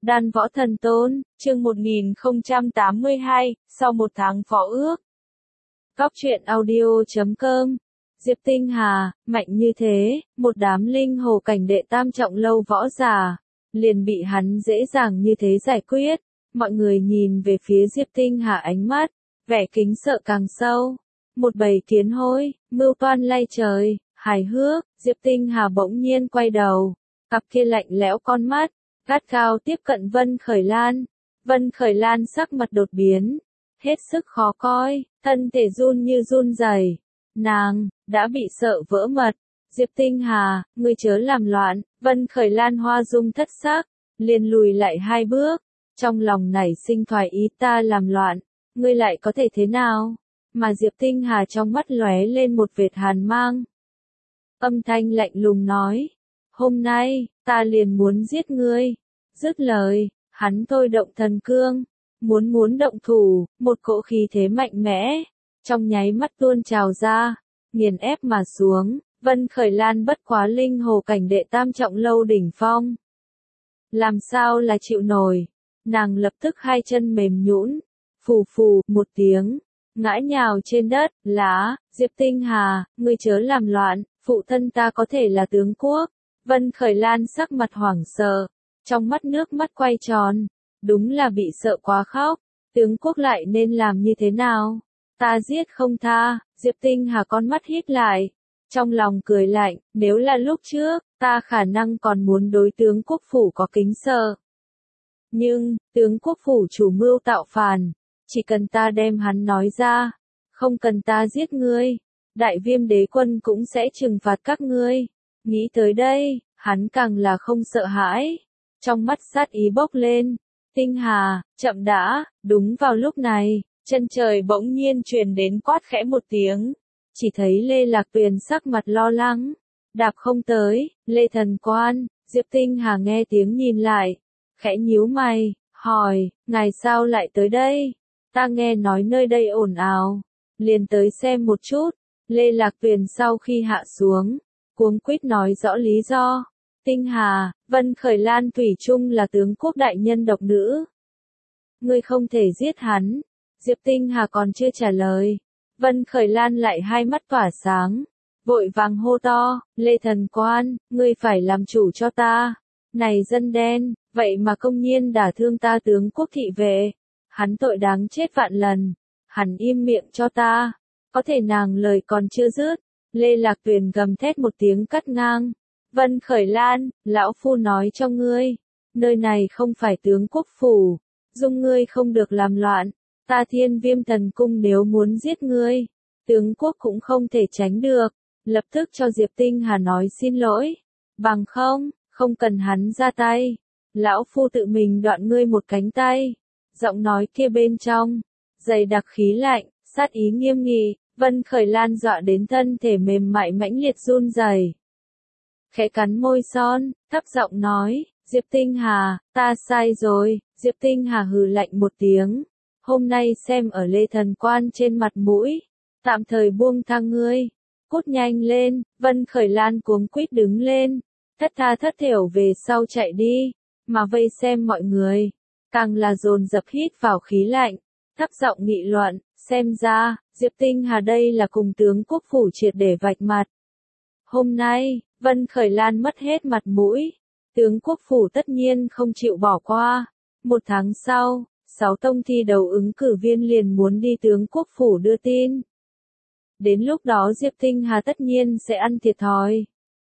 Đan Võ Thần Tôn, chương 1082, sau một tháng phó ước. Cóc truyện audio.com. Diệp Tinh Hà, mạnh như thế, một đám linh hồ cảnh đệ tam trọng lâu võ giả, liền bị hắn dễ dàng như thế giải quyết. Mọi người nhìn về phía Diệp Tinh Hà ánh mắt, vẻ kính sợ càng sâu. Một bầy kiến hôi, mưu toan lay trời, hài hước, Diệp Tinh Hà bỗng nhiên quay đầu, cặp kia lạnh lẽo con mắt, gắt gao tiếp cận Vân Khởi Lan. Vân Khởi Lan sắc mặt đột biến, hết sức khó coi, thân thể run như run rẩy. Nàng đã bị sợ vỡ mật. Diệp Tinh Hà, ngươi chớ làm loạn. Vân Khởi Lan hoa dung thất sắc, liền lùi lại hai bước, trong lòng nảy sinh thoái ý, ta làm loạn, ngươi lại có thể thế nào? Mà Diệp Tinh Hà trong mắt lóe lên một vệt hàn mang. Âm thanh lạnh lùng nói, hôm nay, ta liền muốn giết ngươi. Dứt lời, hắn thôi động thần cương, muốn động thủ, một cỗ khí thế mạnh mẽ, trong nháy mắt tuôn trào ra, nghiền ép mà xuống. Vân Khởi Lan bất quá linh hồ cảnh đệ tam trọng lâu đỉnh phong. Làm sao là chịu nổi, nàng lập tức hai chân mềm nhũn, phù phù một tiếng, ngã nhào trên đất. Lá, Diệp Tinh Hà, ngươi chớ làm loạn, phụ thân ta có thể là tướng quốc. Vân Khởi Lan sắc mặt hoảng sợ, trong mắt nước mắt quay tròn, đúng là bị sợ quá khóc. Tướng quốc lại nên làm như thế nào? Ta giết không tha. Diệp Tinh Hà con mắt híp lại, trong lòng cười lạnh, nếu là lúc trước, ta khả năng còn muốn đối tướng quốc phủ có kính sợ. Nhưng, tướng quốc phủ chủ mưu tạo phản, chỉ cần ta đem hắn nói ra, không cần ta giết ngươi, Đại Viêm đế quân cũng sẽ trừng phạt các ngươi. Nghĩ tới đây, hắn càng là không sợ hãi, trong mắt sát ý bốc lên. Tinh Hà, chậm đã. Đúng vào lúc này, chân trời bỗng nhiên truyền đến quát khẽ một tiếng, chỉ thấy Lê Lạc Tuyền sắc mặt lo lắng, đạp không tới. Lê Thần Quan. Diệp Tinh Hà nghe tiếng nhìn lại, khẽ nhíu mày, hỏi, ngài sao lại tới đây? Ta nghe nói nơi đây ồn ào, liền tới xem một chút. Lê Lạc Tuyền sau khi hạ xuống, cuống quýt nói rõ lý do. Tinh Hà, Vân Khởi Lan thủy chung là tướng quốc đại nhân độc nữ, ngươi không thể giết hắn. Diệp Tinh Hà còn chưa trả lời, Vân Khởi Lan lại hai mắt tỏa sáng, vội vàng hô to, Lê Thần Quan, ngươi phải làm chủ cho ta. Này dân đen, vậy mà công nhiên đả thương ta tướng quốc thị vệ, hắn tội đáng chết vạn lần, hắn im miệng cho ta. Có thể nàng lời còn chưa dứt, Lê Lạc Tuyền gầm thét một tiếng cắt ngang. Vân Khởi Lan, lão phu nói cho ngươi, nơi này không phải tướng quốc phủ, dung ngươi không được làm loạn. Ta Thiên Viêm Thần Cung nếu muốn giết ngươi, tướng quốc cũng không thể tránh được. Lập tức cho Diệp Tinh Hà nói xin lỗi, bằng không cần hắn ra tay, lão phu tự mình đoạn ngươi một cánh tay. Giọng nói kia bên trong, dày đặc khí lạnh, sát ý nghiêm nghị. Vân Khởi Lan dọa đến thân thể mềm mại mãnh liệt run rẩy, khẽ cắn môi son, thấp giọng nói, Diệp Tinh Hà, ta sai rồi. Diệp Tinh Hà hừ lạnh một tiếng, hôm nay xem ở Lê Thần Quan trên mặt mũi, tạm thời buông tha ngươi, cút nhanh lên. Vân Khởi Lan cuống quýt đứng lên, thất tha thất thểu về sau chạy đi, mà vây xem mọi người, càng là dồn dập hít vào khí lạnh, thấp giọng nghị luận, xem ra, Diệp Tinh Hà đây là cùng tướng quốc phủ triệt để vạch mặt. Hôm nay, Vân Khởi Lan mất hết mặt mũi, tướng quốc phủ tất nhiên không chịu bỏ qua. Một tháng sau, 6 tông thi đấu ứng cử viên liền muốn đi tướng quốc phủ đưa tin. Đến lúc đó Diệp Tinh Hà tất nhiên sẽ ăn thiệt thòi.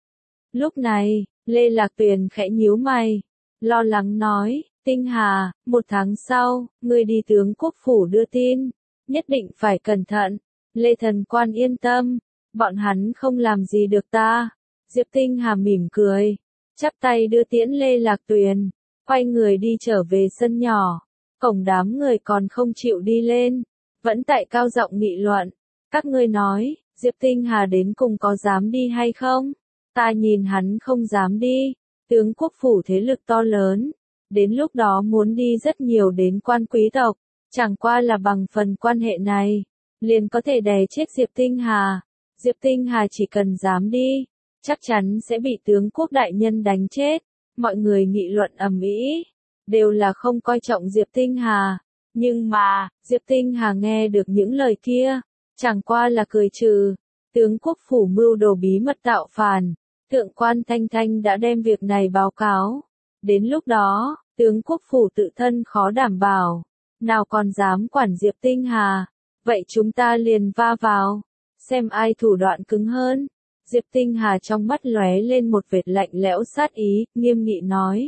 Lúc này, Lê Lạc Tuyền khẽ nhíu mày, lo lắng nói, Tinh Hà, một tháng sau, ngươi đi tướng quốc phủ đưa tin, nhất định phải cẩn thận. Lê Thần Quan yên tâm, bọn hắn không làm gì được ta. Diệp Tinh Hà mỉm cười, chắp tay đưa tiễn Lê Lạc Tuyền, quay người đi trở về sân nhỏ. Cổng đám người còn không chịu đi lên, vẫn tại cao giọng nghị luận. Các ngươi nói, Diệp Tinh Hà đến cùng có dám đi hay không? Ta nhìn hắn không dám đi. Tướng quốc phủ thế lực to lớn, đến lúc đó muốn đi rất nhiều đến quan quý tộc, chẳng qua là bằng phần quan hệ này, liền có thể đè chết Diệp Tinh Hà. Diệp Tinh Hà chỉ cần dám đi, chắc chắn sẽ bị tướng quốc đại nhân đánh chết. Mọi người nghị luận ầm ĩ. đều là không coi trọng Diệp Tinh Hà. Nhưng mà, Diệp Tinh Hà nghe được những lời kia, chẳng qua là cười trừ. Tướng quốc phủ mưu đồ bí mật tạo phản, thượng quan Thanh Thanh đã đem việc này báo cáo. Đến lúc đó, tướng quốc phủ tự thân khó đảm bảo, nào còn dám quản Diệp Tinh Hà. Vậy chúng ta liền va vào, xem ai thủ đoạn cứng hơn. Diệp Tinh Hà trong mắt lóe lên một vệt lạnh lẽo sát ý, nghiêm nghị nói.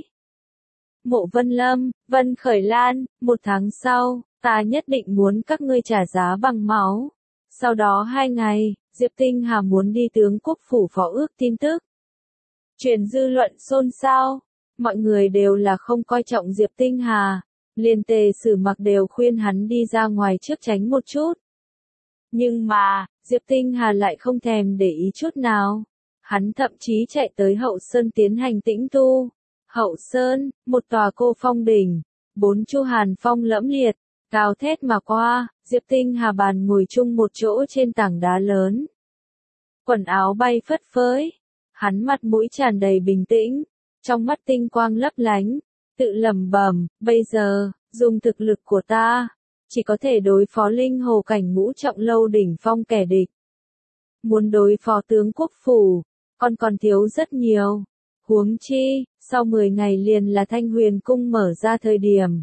Mộ Vân Lâm, Vân Khởi Lan, 1 tháng sau, ta nhất định muốn các ngươi trả giá bằng máu. Sau đó 2 ngày, Diệp Tinh Hà muốn đi tướng quốc phủ phó ước tin tức. Truyền dư luận xôn xao, mọi người đều là không coi trọng Diệp Tinh Hà, liền Tề Sử Mặc đều khuyên hắn đi ra ngoài trước tránh một chút. Nhưng mà, Diệp Tinh Hà lại không thèm để ý chút nào. Hắn thậm chí chạy tới Hậu Sơn tiến hành tĩnh tu. Hậu Sơn, một tòa cô phong đỉnh, 4 chu hàn phong lẫm liệt, cao thét mà qua, Diệp Tinh Hà bàn ngồi chung một chỗ trên tảng đá lớn. Quần áo bay phất phới, hắn mặt mũi tràn đầy bình tĩnh, trong mắt tinh quang lấp lánh, tự lẩm bẩm, bây giờ, dùng thực lực của ta, chỉ có thể đối phó linh hồ cảnh ngũ trọng lâu đỉnh phong kẻ địch. Muốn đối phó tướng quốc phủ, còn thiếu rất nhiều. Huống chi, sau 10 ngày liền là Thanh Huyền Cung mở ra thời điểm.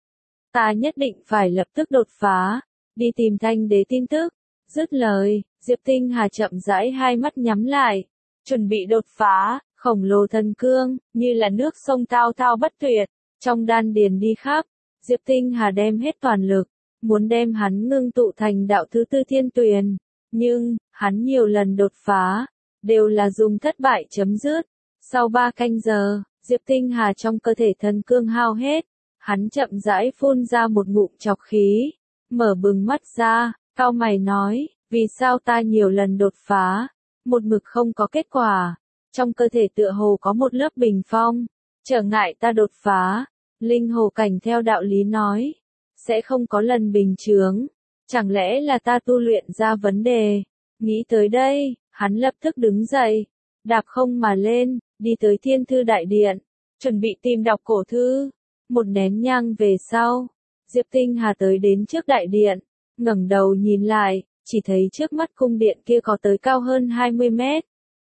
Ta nhất định phải lập tức đột phá, đi tìm Thanh Đế tin tức. Dứt lời, Diệp Tinh Hà chậm rãi hai mắt nhắm lại, chuẩn bị đột phá, khổng lồ thần cương, như là nước sông thao thao bất tuyệt, trong đan điền đi khắp. Diệp Tinh Hà đem hết toàn lực, muốn đem hắn ngưng tụ thành đạo thứ tư thiên tuyền. Nhưng, hắn nhiều lần đột phá, đều là dùng thất bại chấm dứt. Sau 3 canh giờ, Diệp Tinh Hà trong cơ thể thần cương hao hết, hắn chậm rãi phun ra một ngụm trọc khí, mở bừng mắt ra, cau mày nói, vì sao ta nhiều lần đột phá, một mực không có kết quả, trong cơ thể tựa hồ có một lớp bình phong, trở ngại ta đột phá, linh hồ cảnh theo đạo lý nói, sẽ không có lần bình chướng, chẳng lẽ là ta tu luyện ra vấn đề, nghĩ tới đây, hắn lập tức đứng dậy, đạp không mà lên, đi tới Thiên Thư Đại Điện, chuẩn bị tìm đọc cổ thư. Một nén nhang về sau, Diệp Tinh Hà tới đến trước đại điện, ngẩng đầu nhìn lại, chỉ thấy trước mắt cung điện kia có tới cao hơn 20 mét.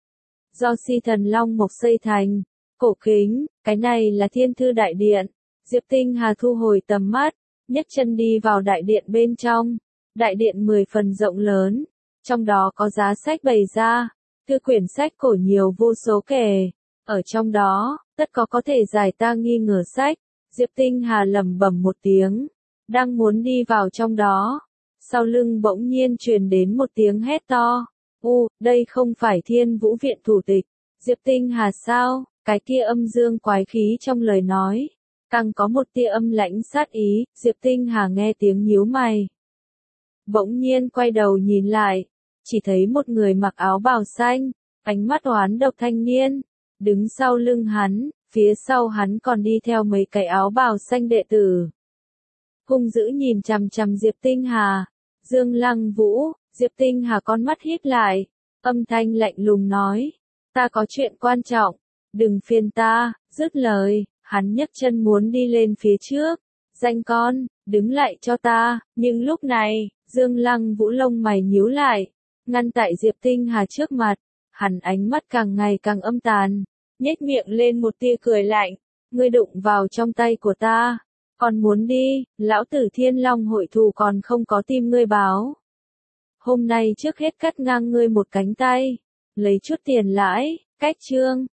Do Si Thần Long mộc xây thành, cổ kính, cái này là Thiên Thư Đại Điện. Diệp Tinh Hà thu hồi tầm mắt, nhấc chân đi vào đại điện bên trong. Đại điện 10 phần rộng lớn, trong đó có giá sách bày ra, thư quyển sách cổ nhiều vô số kể. Ở trong đó, tất có thể giải ta nghi ngờ sách. Diệp Tinh Hà lẩm bẩm một tiếng, đang muốn đi vào trong đó. Sau lưng bỗng nhiên truyền đến một tiếng hét to. Đây không phải Thiên Vũ Viện thủ tịch. Diệp Tinh Hà sao? Cái kia âm dương quái khí trong lời nói. Càng có một tia âm lãnh sát ý, Diệp Tinh Hà nghe tiếng nhíu mày. Bỗng nhiên quay đầu nhìn lại, chỉ thấy một người mặc áo bào xanh, ánh mắt oán độc thanh niên, đứng sau lưng hắn, phía sau hắn còn đi theo mấy cái áo bào xanh đệ tử. Hung dữ nhìn chằm chằm Diệp Tinh Hà, Dương Lăng Vũ, Diệp Tinh Hà con mắt híp lại, âm thanh lạnh lùng nói, ta có chuyện quan trọng, đừng phiền ta, dứt lời, hắn nhấc chân muốn đi lên phía trước, danh con, đứng lại cho ta, nhưng lúc này, Dương Lăng Vũ lông mày nhíu lại, ngăn tại Diệp Tinh Hà trước mặt, hắn ánh mắt càng ngày càng âm tàn, nhếch miệng lên một tia cười lạnh, ngươi đụng vào trong tay của ta, còn muốn đi, lão tử Thiên Long hội thù còn không có tim ngươi báo. Hôm nay trước hết cắt ngang ngươi một cánh tay, lấy chút tiền lãi, cách chương.